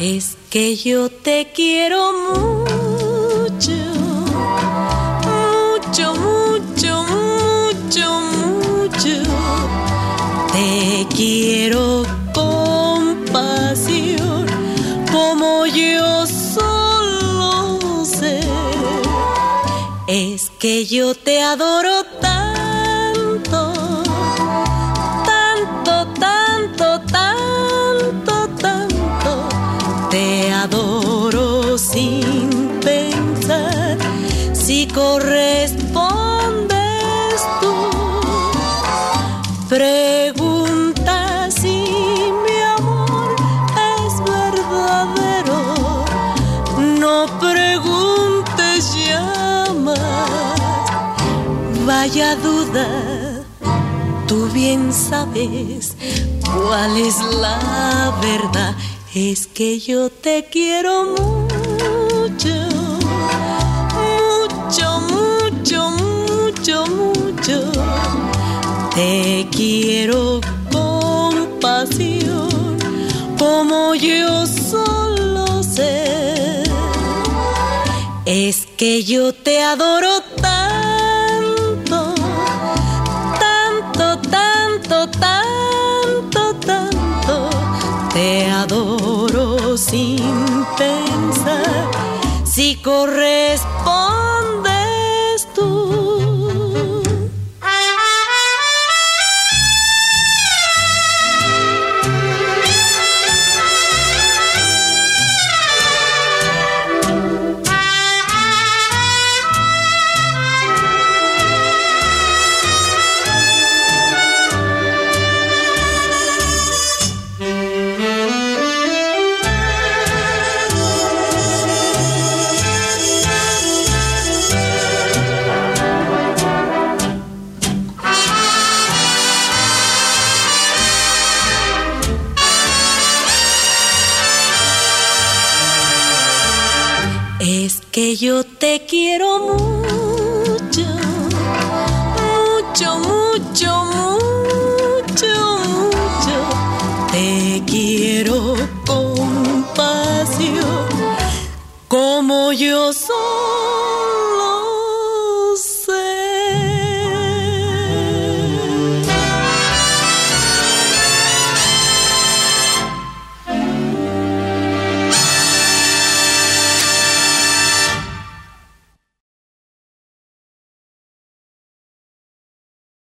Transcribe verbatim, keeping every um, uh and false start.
Es que yo te quiero mucho, mucho, mucho, mucho, mucho. Te quiero con pasión, como yo solo sé. Es que yo te adoro tanto, tanto, tanto, tanto, tanto. Te adoro sin pensar si correspondes tú. Pregunta si mi amor es verdadero. No preguntes ya más. Vaya duda, tú bien sabes cuál es la verdad. Es que yo te quiero mucho, mucho, mucho, mucho, mucho. Te quiero con pasión, como yo solo sé. Es que yo te adoro tanto, tanto, tanto, tanto, tanto. Te adoro sin pensar si correspondes tú. Es que yo te quiero mucho, mucho, mucho, mucho, mucho. Te quiero con pasión, como yo soy.